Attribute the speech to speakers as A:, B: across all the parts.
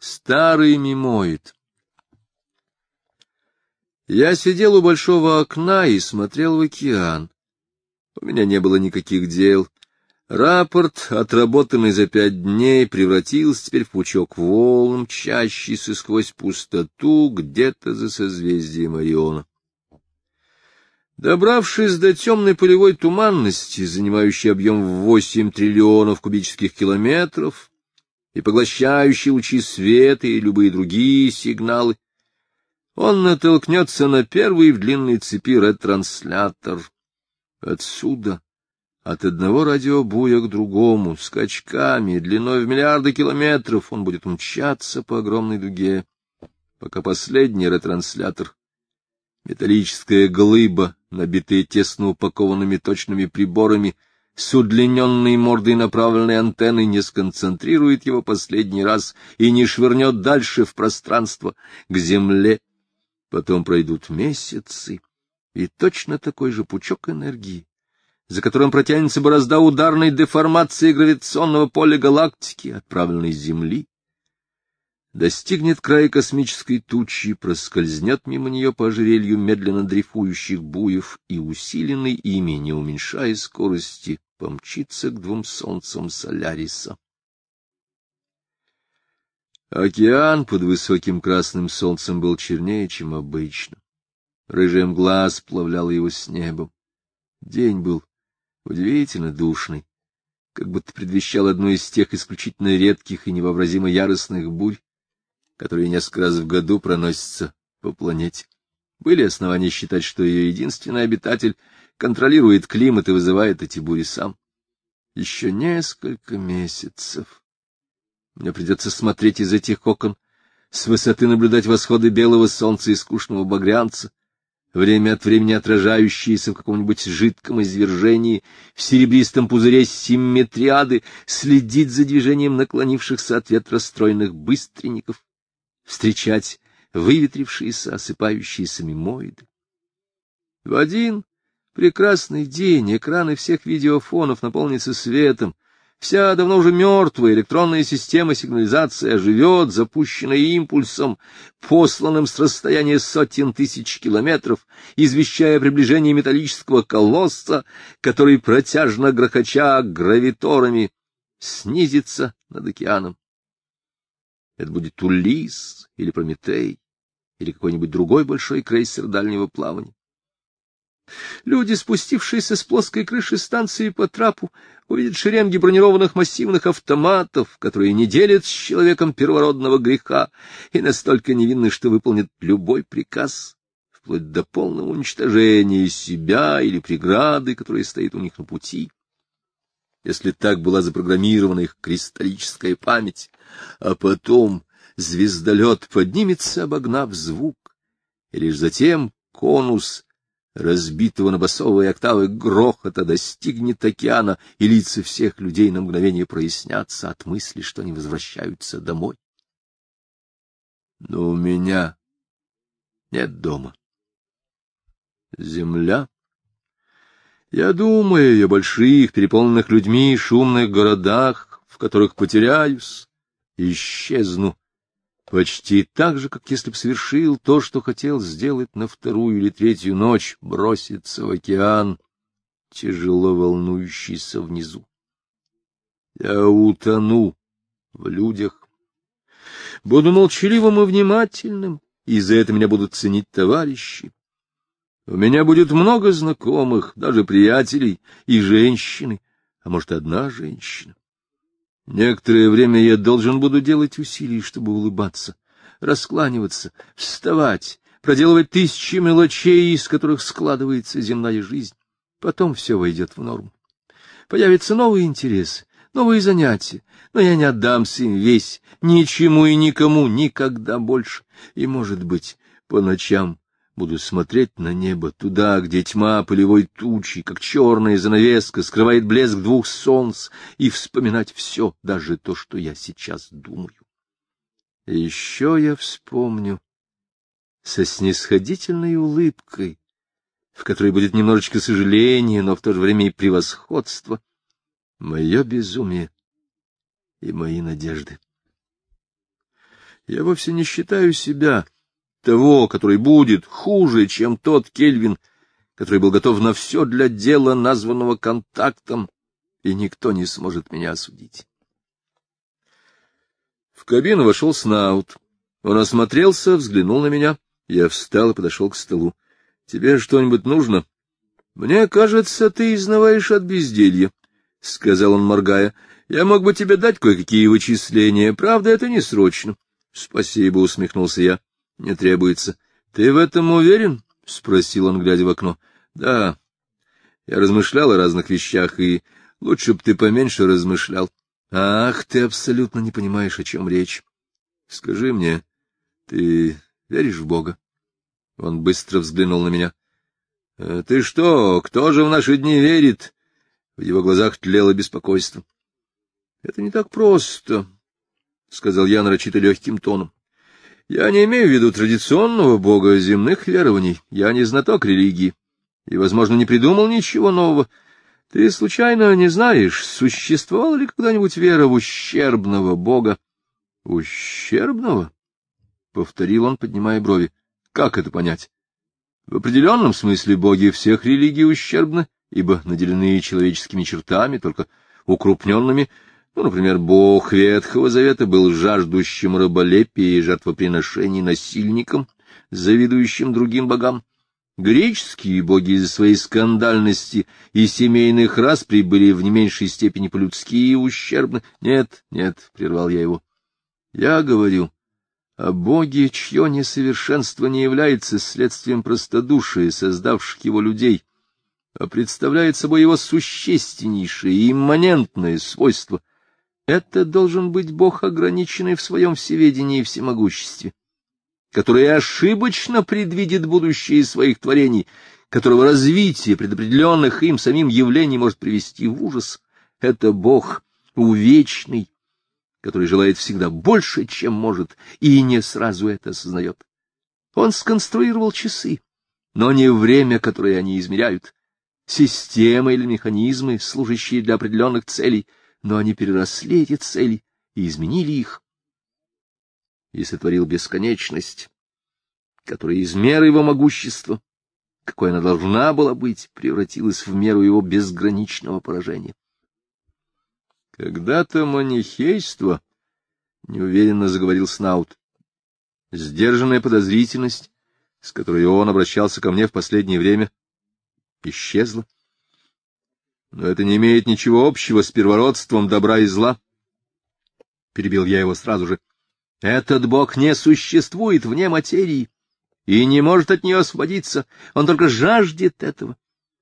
A: Старый мимоид. Я сидел у большого окна и смотрел в океан. У меня не было никаких дел. Рапорт, отработанный за 5 дней, превратился теперь в пучок волн, мчащийся сквозь пустоту где-то за созвездием Ориона. Добравшись до темной полевой туманности, занимающей объем в 8 триллионов кубических километров и поглощающей лучи света и любые другие сигналы, он натолкнется на первый в длинной цепи ретранслятор. Отсюда, от одного радиобуя к другому, скачками, длиной в миллиарды километров, он будет мчаться по огромной дуге, пока последний ретранслятор, металлическая глыба, набитая тесно упакованными точными приборами, с удлиненной мордой направленной антенной, не сконцентрирует его последний раз и не швырнет дальше в пространство, к Земле. Потом пройдут месяцы, и точно такой же пучок энергии, за которым протянется борозда ударной деформации гравитационного поля галактики, отправленной с Земли, достигнет края космической тучи, проскользнет мимо нее по ожерелью медленно дрейфующих буев и, усиленный ими, не уменьшая скорости, помчится к 2 солнцам Соляриса. Океан под высоким красным солнцем был чернее, чем обычно. Рыжая мгла сплавляла его с небом. День был удивительно душный, как будто предвещал одну из тех исключительно редких и невообразимо яростных бурь, которые несколько раз в году проносятся по планете. Были основания считать, что ее единственный обитатель контролирует климат и вызывает эти бури сам. Еще несколько месяцев. Мне придется смотреть из этих окон, с высоты наблюдать восходы белого солнца и скучного багрянца, время от времени отражающиеся в каком-нибудь жидком извержении, в серебристом пузыре симметриады, следить за движением наклонившихся от ветра стройных быстренников, встречать выветрившиеся, осыпающиеся мимоиды. В один прекрасный день экраны всех видеофонов наполнятся светом, вся давно уже мертвая электронная система сигнализации оживет, запущенная импульсом, посланным с расстояния сотен тысяч километров, извещая о приближении металлического колосса, который, протяжно грохоча гравиторами, снизится над океаном. Это будет Улисс или Прометей, или какой-нибудь другой большой крейсер дальнего плавания. Люди, спустившиеся с плоской крыши станции по трапу, увидят шеренги бронированных массивных автоматов, которые не делят с человеком первородного греха и настолько невинны, что выполнят любой приказ, вплоть до полного уничтожения себя или преграды, которая стоит у них на пути. Если так была запрограммирована их кристаллическая память, а потом звездолет поднимется, обогнав звук, и лишь затем конус разбитого на басовые октавы грохота достигнет океана, и лица всех людей на мгновение прояснятся от мысли, что они возвращаются домой. Но у меня нет дома. Земля. Я думаю о больших, переполненных людьми, шумных городах, в которых потеряюсь, исчезну, почти так же, как если б совершил то, что хотел сделать на 2-ю или 3-ю ночь, броситься в океан, тяжело волнующийся внизу. Я утону в людях, буду молчаливым и внимательным, и за это меня будут ценить товарищи. У меня будет много знакомых, даже приятелей, и женщины, а может, одна женщина. Некоторое время я должен буду делать усилия, чтобы улыбаться, раскланиваться, вставать, проделывать 1000 мелочей, из которых складывается земная жизнь. Потом все войдет в норму. Появятся новые интересы, новые занятия, но я не отдамся им весь, ничему и никому, никогда больше. И, может быть, по ночам буду смотреть на небо, туда, где тьма полевой тучи, как черная занавеска, скрывает блеск 2 солнц, и вспоминать все, даже то, что я сейчас думаю. И еще я вспомню со снисходительной улыбкой, в которой будет немножечко сожаления, но в то же время и превосходство, мое безумие и мои надежды. Я вовсе не считаю себя, того, который будет хуже, чем тот Кельвин, который был готов на все для дела, названного контактом, и никто не сможет меня осудить. В кабину вошел Снаут. Он осмотрелся, взглянул на меня. Я встал и подошел к столу. — Тебе что-нибудь нужно? — Мне кажется, ты изнываешь от безделья, — сказал он, моргая. — Я мог бы тебе дать кое-какие вычисления. Правда, это не срочно. — Спасибо, — усмехнулся я. — Не требуется. — Ты в этом уверен? — спросил он, глядя в окно. — Да. Я размышлял о разных вещах, и лучше б ты поменьше размышлял. — Ах, ты абсолютно не понимаешь, о чем речь. Скажи мне, ты веришь в Бога? Он быстро взглянул на меня. — Ты что, кто же в наши дни верит? В его глазах тлело беспокойство. — Это не так просто, — сказал я нарочито легким тоном. — Я не имею в виду традиционного Бога земных верований. Я не знаток религии и, возможно, не придумал ничего нового. Ты, случайно, не знаешь, существовала ли когда-нибудь вера в ущербного Бога? — Ущербного? — повторил он, поднимая брови. — Как это понять? В определенном смысле боги всех религий ущербны, ибо наделены человеческими чертами, только укрупненными. Ну, например, бог Ветхого Завета был жаждущим раболепия и жертвоприношений насильником, завидующим другим богам. Греческие боги из-за своей скандальности и семейных распри были в не меньшей степени по-людски и ущербны. — Нет, нет, — прервал я его. — Я говорю о Боге, чье несовершенство не является следствием простодушия, создавших его людей, а представляет собой его существеннейшее и имманентное свойство. Это должен быть Бог, ограниченный в своем всеведении и всемогуществе, который ошибочно предвидит будущее своих творений, которого развитие предопределенных им самим явлений может привести в ужас. Это Бог увечный, который желает всегда больше, чем может, и не сразу это осознает. Он сконструировал часы, но не время, которое они измеряют, системы или механизмы, служащие для определенных целей, но они переросли эти цели и изменили их. И сотворил бесконечность, которая из меры его могущества, какой она должна была быть, превратилась в меру его безграничного поражения. Когда-то манихейство, — неуверенно заговорил Снаут, — сдержанная подозрительность, с которой он обращался ко мне в последнее время, исчезла. Но это не имеет ничего общего с первородством добра и зла. Перебил я его сразу же. Этот Бог не существует вне материи и не может от нее освободиться, он только жаждет этого.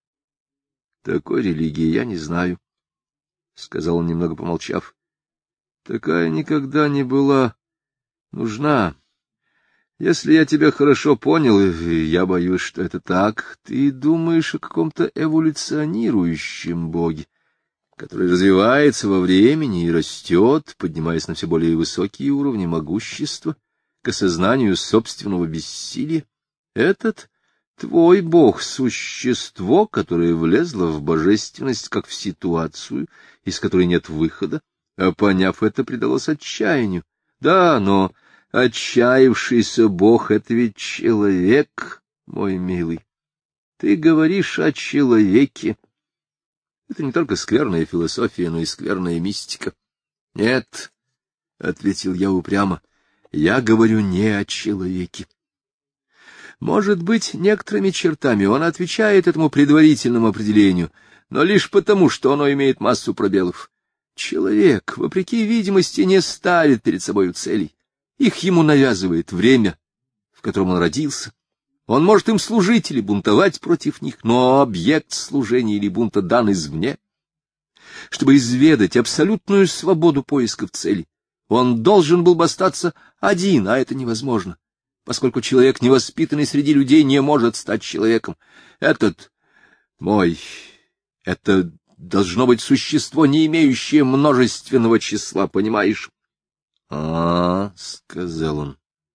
A: Такой религии я не знаю, — сказал он, немного помолчав. — Такая никогда не была нужна. Если я тебя хорошо понял, и я боюсь, что это так, ты думаешь о каком-то эволюционирующем боге, который развивается во времени и растет, поднимаясь на все более высокие уровни могущества, к осознанию собственного бессилия. Этот твой бог — существо, которое влезло в божественность как в ситуацию, из которой нет выхода, а, поняв это, предалось отчаянию. Да, но отчаявшийся бог — это ведь человек, мой милый. Ты говоришь о человеке. Это не только скверная философия, но и скверная мистика. — Нет, — ответил я упрямо, — я говорю не о человеке. Может быть, некоторыми чертами он отвечает этому предварительному определению, но лишь потому, что оно имеет массу пробелов. Человек, вопреки видимости, не ставит перед собой целей. Их ему навязывает время, в котором он родился. Он может им служить или бунтовать против них, но объект служения или бунта дан извне. Чтобы изведать абсолютную свободу поисков целей, он должен был бы остаться один, а это невозможно, поскольку человек, невоспитанный среди людей, не может стать человеком. Этот мой, это должно быть существо, не имеющее множественного числа, понимаешь? — сказал он.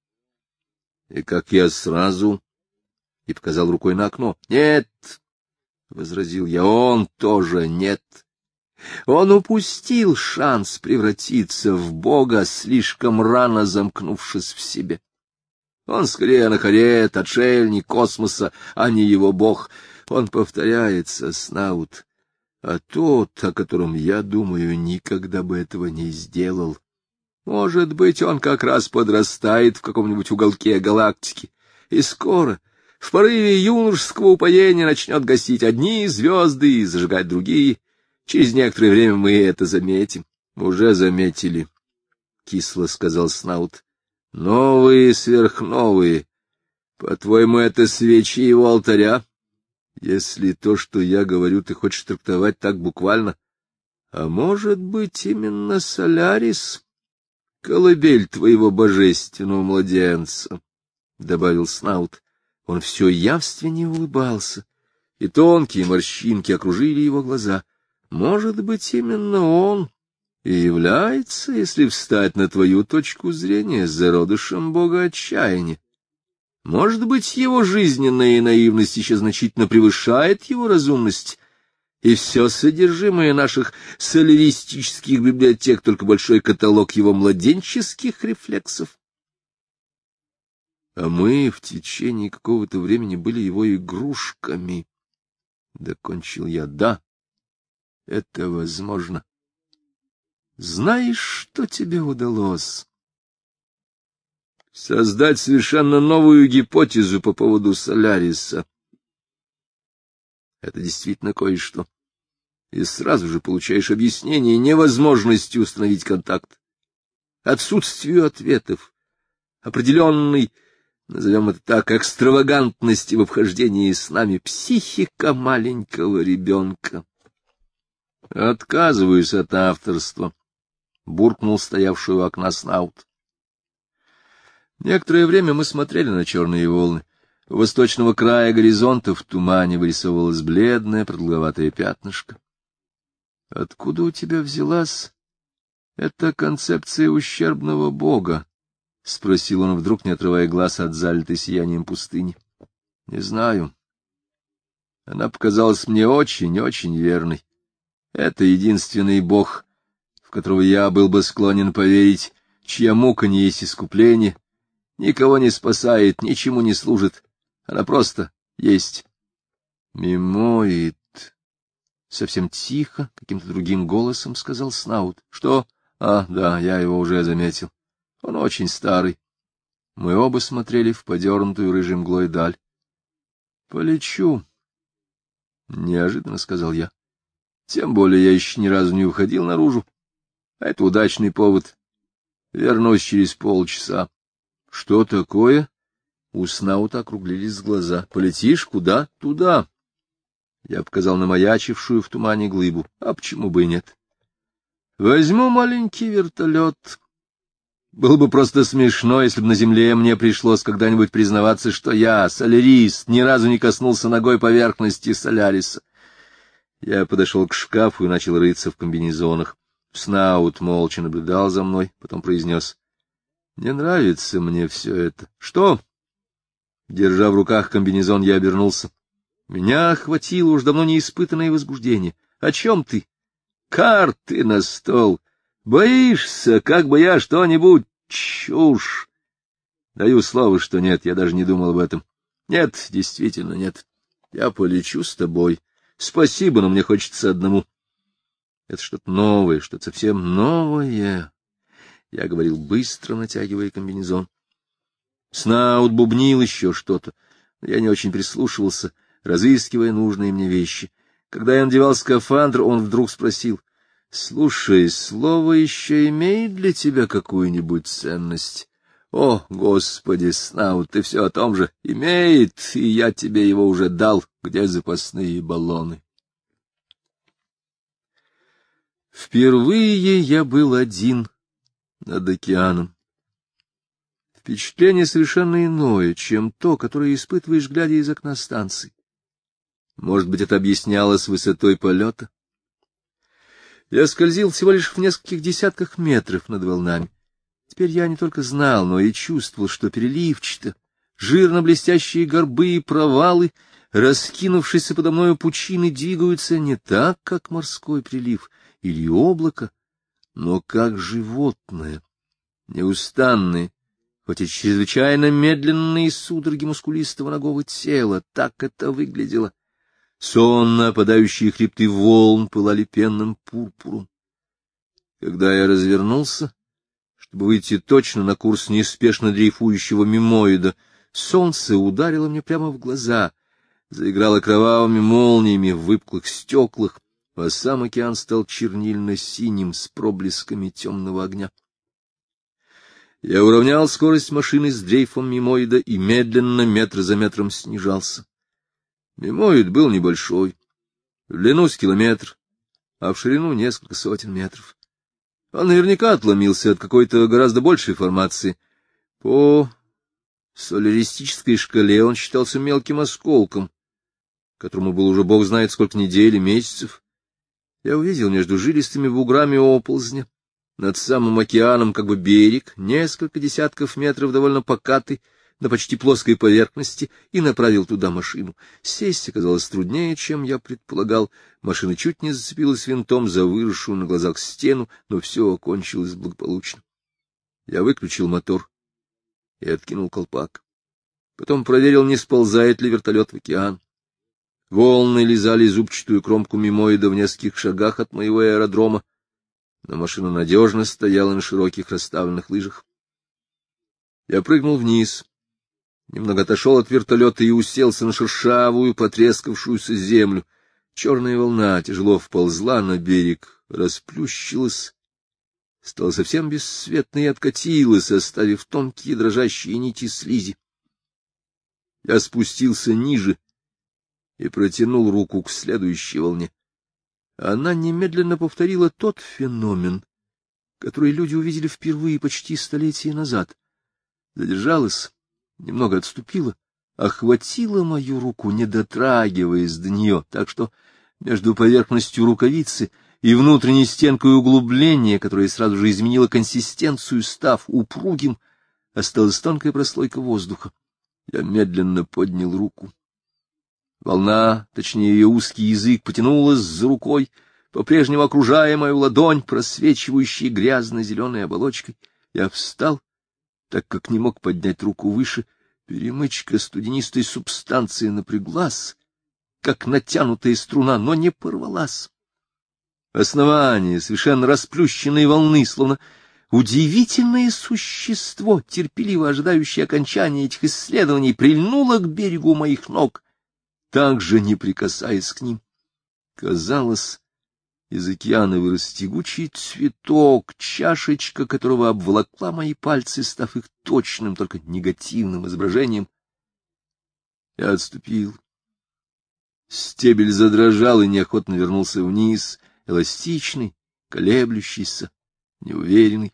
A: — И как я сразу... И показал рукой на окно. — Нет, — возразил я, — он тоже нет. Он упустил шанс превратиться в бога, слишком рано замкнувшись в себе. Он скорее анахарет, отшельник космоса, а не его бог. Он повторяется, Снаут, а тот, о котором я думаю, никогда бы этого не сделал. Может быть, он как раз подрастает в каком-нибудь уголке галактики, и скоро, в порыве юношеского упоения, начнет гасить одни звезды и зажигать другие. Через некоторое время мы это заметим. — Уже заметили, — кисло сказал Снаут. — Новые сверхновые. По-твоему, это свечи его алтаря? Если то, что я говорю, ты хочешь трактовать так буквально. А может быть, именно Солярис, колыбель твоего божественного младенца, — добавил Снаут. Он все явственнее улыбался, и тонкие морщинки окружили его глаза. Может быть, именно он и является, если встать на твою точку зрения, зародышем бога отчаяния. Может быть, его жизненная наивность еще значительно превышает его разумность, и все содержимое наших соляристических библиотек — только большой каталог его младенческих рефлексов. А мы в течение какого-то времени были его игрушками. Докончил я. Да, это возможно. Знаешь, что тебе удалось? Создать совершенно новую гипотезу по поводу Соляриса. Это действительно кое-что. И сразу же получаешь объяснение невозможности установить контакт, отсутствию ответов, определенной, назовем это так, экстравагантности в обхождении с нами, психика маленького ребенка. Отказываюсь от авторства, — буркнул стоявший у окна Снаут. Некоторое время мы смотрели на черные волны. У восточного края горизонта в тумане вырисовывалось бледное продолговатое пятнышко. — Откуда у тебя взялась эта концепция ущербного бога? — спросил он вдруг, не отрывая глаз от залитой сиянием пустыни. — Не знаю. Она показалась мне очень-очень верной. Это единственный бог, в которого я был бы склонен поверить, чья мука не есть искупление, никого не спасает, ничему не служит. Она просто есть. Мимоид. Совсем тихо, каким-то другим голосом сказал Снаут. Что? А, да, я его уже заметил. Он очень старый. Мы оба смотрели в подернутую рыжей мглой даль. — Полечу, — неожиданно сказал я. Тем более я еще ни разу не выходил наружу. А это удачный повод. Вернусь через полчаса. — Что такое? У Снаута округлились глаза. — Полетишь куда? — Туда. Я показал на маячившую в тумане глыбу. А почему бы и нет? — Возьму маленький вертолет. Было бы просто смешно, если бы на земле мне пришлось когда-нибудь признаваться, что я, солярист, ни разу не коснулся ногой поверхности Соляриса. Я подошел к шкафу и начал рыться в комбинезонах. Снаут молча наблюдал за мной, потом произнес: — Не нравится мне все это. — Что? Держа в руках комбинезон, я обернулся. Меня охватило уж давно неиспытанное возбуждение. — О чем ты? — Карты на стол. Боишься, как бы я что-нибудь... Чушь! Даю слово, что нет, я даже не думал об этом. Нет, действительно нет. Я полечу с тобой. Спасибо, но мне хочется одному. Это что-то новое, что-то совсем новое. Я говорил быстро, натягивая комбинезон. Снаут бубнил еще что-то, но я не очень прислушивался, разыскивая нужные мне вещи. Когда я надевал скафандр, он вдруг спросил: — Слушай, слово еще имеет для тебя какую-нибудь ценность? — О, Господи, Снаут, ты все о том же. Имеет, и я тебе его уже дал. Где запасные баллоны? Впервые я был один над океаном. Впечатление совершенно иное, чем то, которое испытываешь, глядя из окна станции. Может быть, это объяснялось высотой полета? Я скользил всего лишь в нескольких десятках метров над волнами. Теперь я не только знал, но и чувствовал, что переливчато, жирно-блестящие горбы и провалы раскинувшиеся подо мною пучины двигаются не так, как морской прилив или облако, но как животное, неустанные, хоть и чрезвычайно медленные судороги мускулистого нагого тела. Так это выглядело. Сонно опадающие хребты волн пылали пенным пурпуром. Когда я развернулся, чтобы выйти точно на курс неспешно дрейфующего мимоида, солнце ударило мне прямо в глаза, заиграло кровавыми молниями в выпуклых стеклах, а сам океан стал чернильно-синим с проблесками темного огня. Я уравнял скорость машины с дрейфом мимоида и медленно, метр за метром, снижался. Мимоид был небольшой, в длину с километр, а в ширину несколько сотен метров. Он наверняка отломился от какой-то гораздо большей формации. По соляристической шкале он считался мелким осколком, которому было уже бог знает сколько недель и месяцев. Я увидел между жилистыми буграми оползня, над самым океаном как бы берег, несколько десятков метров довольно покатый, на почти плоской поверхности, и направил туда машину. Сесть оказалось труднее, чем я предполагал. Машина чуть не зацепилась винтом за выросшую на глазах стену, но все окончилось благополучно. Я выключил мотор и откинул колпак. Потом проверил, не сползает ли вертолет в океан. Волны лизали зубчатую кромку мимоида в нескольких шагах от моего аэродрома, но машина надежно стояла на широких расставленных лыжах. Я прыгнул вниз, немного отошел от вертолета и уселся на шершавую, потрескавшуюся землю. Черная волна тяжело вползла на берег, расплющилась, стала совсем бесцветной и откатилась, оставив тонкие дрожащие нити слизи. Я спустился ниже и протянул руку к следующей волне. Она немедленно повторила тот феномен, который люди увидели впервые почти столетия назад. Задержалась, немного отступила, охватила мою руку, не дотрагиваясь до нее, так что между поверхностью рукавицы и внутренней стенкой углубления, которое сразу же изменило консистенцию, став упругим, осталась тонкая прослойка воздуха. Я медленно поднял руку. Волна, точнее ее узкий язык, потянулась за рукой, по-прежнему окружая мою ладонь, просвечивающей грязно-зеленой оболочкой. Я встал, так как не мог поднять руку выше. Перемычка студенистой субстанции напряглась, как натянутая струна, но не порвалась. Основание совершенно расплющенной волны, словно удивительное существо, терпеливо ожидающее окончания этих исследований, прильнуло к берегу моих ног, также не прикасаясь к ним. Казалось, из океана вырос тягучий цветок, чашечка которого обволокла мои пальцы, став их точным, только негативным изображением. Я отступил. Стебель задрожал и неохотно вернулся вниз, эластичный, колеблющийся, неуверенный.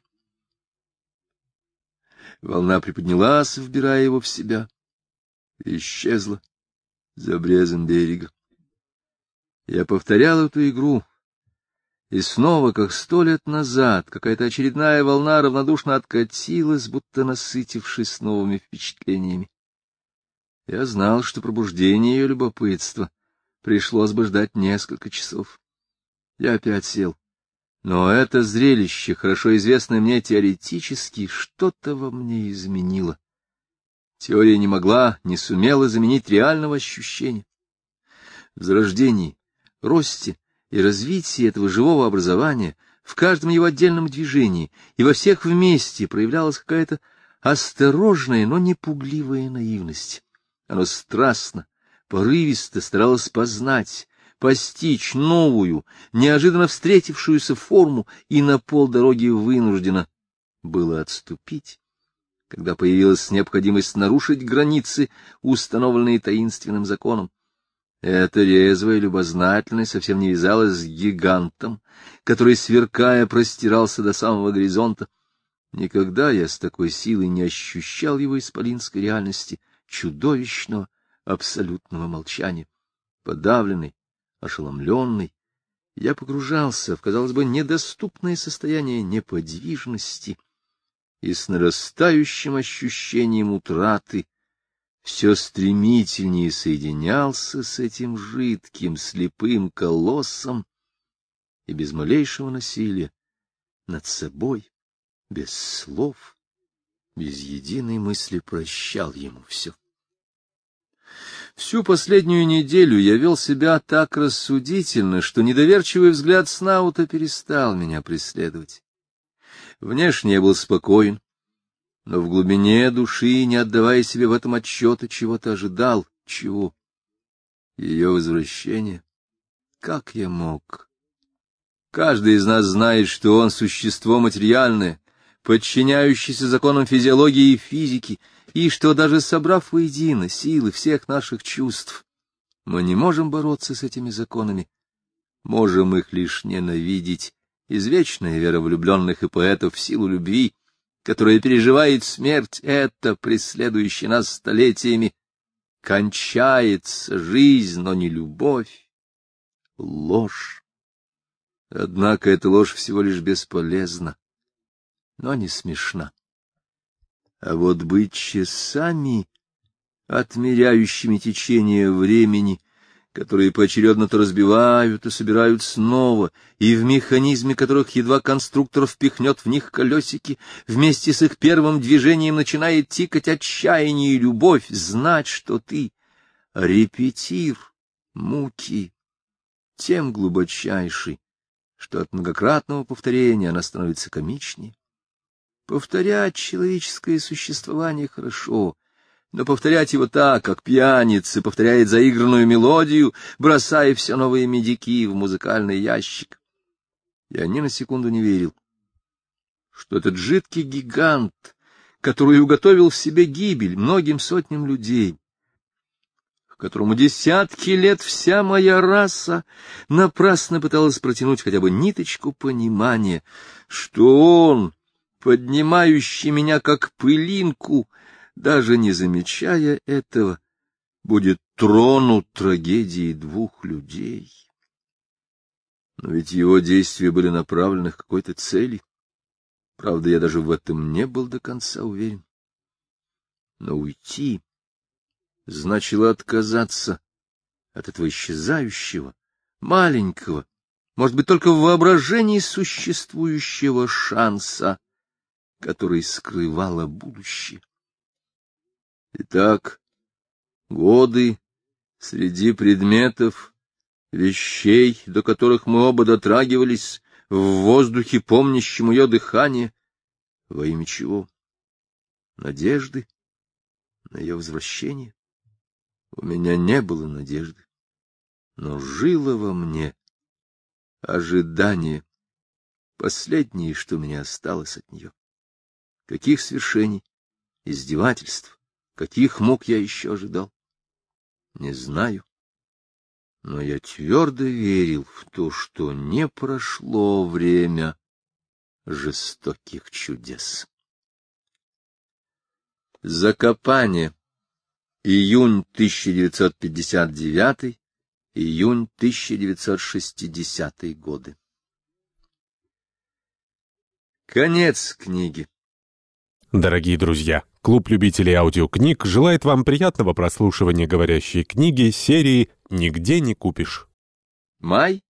A: Волна приподнялась, вбирая его в себя, и исчезла за обрезом берега. Я повторял эту игру, и снова, как 100 лет назад, какая-то очередная волна равнодушно откатилась, будто насытившись новыми впечатлениями. Я знал, что пробуждение ее любопытства пришлось бы ждать несколько часов. Я опять сел. Но это зрелище, хорошо известное мне теоретически, что-то во мне изменило. Теория не могла, не сумела заменить реального ощущения. В зарождении, росте и развитии этого живого образования, в каждом его отдельном движении и во всех вместе проявлялась какая-то осторожная, но не пугливая наивность. Оно страстно, порывисто старалось познать, постичь новую, неожиданно встретившуюся форму, и на полдороги вынуждено было отступить, когда появилась необходимость нарушить границы, установленные таинственным законом. Эта резвая любознательность совсем не вязалась с гигантом, который, сверкая, простирался до самого горизонта. Никогда я с такой силой не ощущал его исполинской реальности, чудовищного, абсолютного молчания. Подавленный, ошеломленный, я погружался в, казалось бы, недоступное состояние неподвижности и с нарастающим ощущением утраты все стремительнее соединялся с этим жидким, слепым колоссом и без малейшего насилия над собой, без слов, без единой мысли прощал ему все. Всю последнюю неделю я вел себя так рассудительно, что недоверчивый взгляд Снаута перестал меня преследовать. Внешне я был спокоен, но в глубине души, не отдавая себе в этом отчета, чего-то ожидал. Чего? Ее возвращение. Как я мог? Каждый из нас знает, что он существо материальное, подчиняющееся законам физиологии и физики, и что даже собрав воедино силы всех наших чувств, мы не можем бороться с этими законами, можем их лишь ненавидеть. Извечная вера влюбленных и поэтов в силу любви, которая переживает смерть, это, преследующая нас столетиями, кончается жизнь, но не любовь, ложь. Однако эта ложь всего лишь бесполезна, но не смешна. А вот быть часами, отмеряющими течение времени, которые поочередно то разбивают и собирают снова, и в механизме которых едва конструктор впихнет в них колесики, вместе с их первым движением начинает тикать отчаяние и любовь, знать, что ты репетир муки, тем глубочайший, что от многократного повторения она становится комичнее. Повторять человеческое существование хорошо, но повторять его так, как пьяница повторяет заигранную мелодию, бросая все новые медики в музыкальный ящик. Я ни на секунду не верил, что этот жидкий гигант, который уготовил в себе гибель многим сотням людей, к которому десятки лет вся моя раса напрасно пыталась протянуть хотя бы ниточку понимания, что он, поднимающий меня как пылинку, даже не замечая этого, будет тронут трагедией двух людей. Но ведь его действия были направлены к какой-то цели. Правда, я даже в этом не был до конца уверен. Но уйти значило отказаться от этого исчезающего, маленького, может быть, только в воображении существующего шанса, который скрывало будущее. Итак, годы среди предметов, вещей, до которых мы оба дотрагивались, в воздухе, помнящем ее дыхание, во имя чего? Надежды на ее возвращение? У меня не было надежды, но жило во мне ожидание, последнее, что мне осталось от нее. Каких свершений, издевательств, каких мук я еще ожидал? Не знаю, но я твердо верил в то, что не прошло время жестоких чудес. Закопание. Июнь 1959, июнь 1960 годы. Конец книги.
B: Дорогие друзья, клуб любителей аудиокниг желает вам приятного прослушивания говорящей книги серии «Нигде не купишь».
A: Май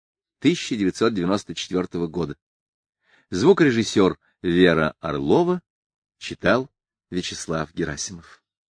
A: 1994 года. Звукорежиссер Вера Орлова читал Вячеслав Герасимов.